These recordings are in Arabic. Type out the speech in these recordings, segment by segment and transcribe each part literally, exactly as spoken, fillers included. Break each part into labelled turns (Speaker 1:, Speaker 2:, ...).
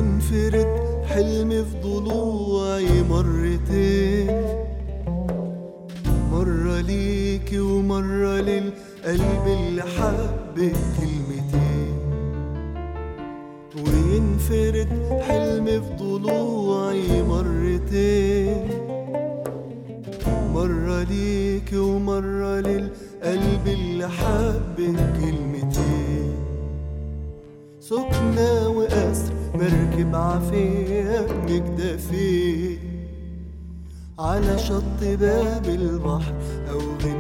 Speaker 1: وينفرد حلمي في ضلوعي مرتين، مرة ليكي ومرة للقلب اللي حبك كلمتين. وينفرد حلمي في ضلوعي مرتين، مرة ليكي ومرة للقلب اللي حبك كلمتين. سكنة وأسر مركب عافية مجدفين على شط باب البحر أو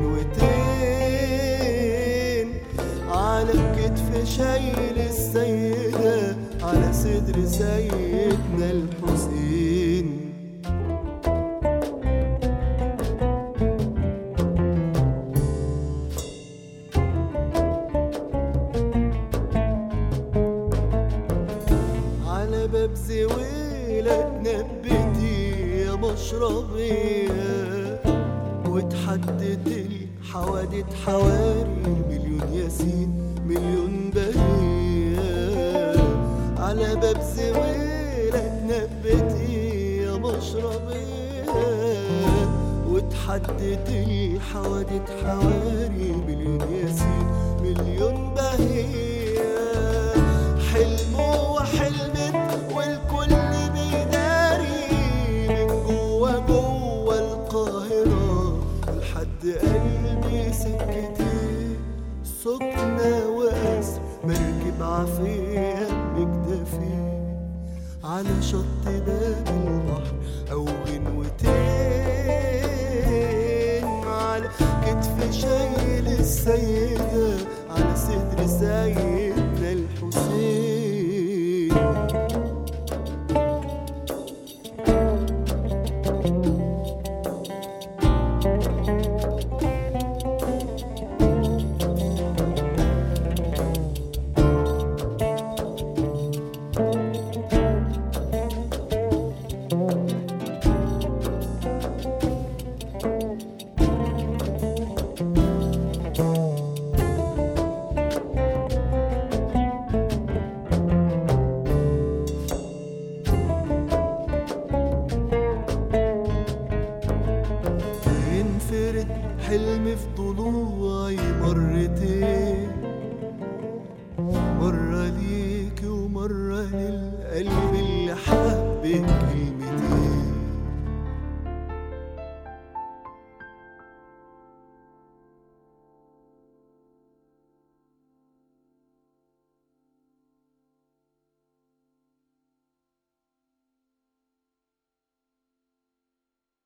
Speaker 1: غنوتين، على الكتف شايل السيدة على صدر سيدنا الحسين. على باب زويلة تنبتي يا مشربية، وتحدد الحوادث حواري مليون ياسين مليون بهية. على باب زويلة تنبتي يا مشربية، وتحدد الحوادث حواري مليون ياسين مليون بهية. حلمه وحلمت والكل بيداري من جوا جوا القاهرة لحد قلبي سكتي. سكنة وأسر مركب عافية مجدفين على شط باب البحر أو غنوتين، على كتف شايل السيدة على صدر سيد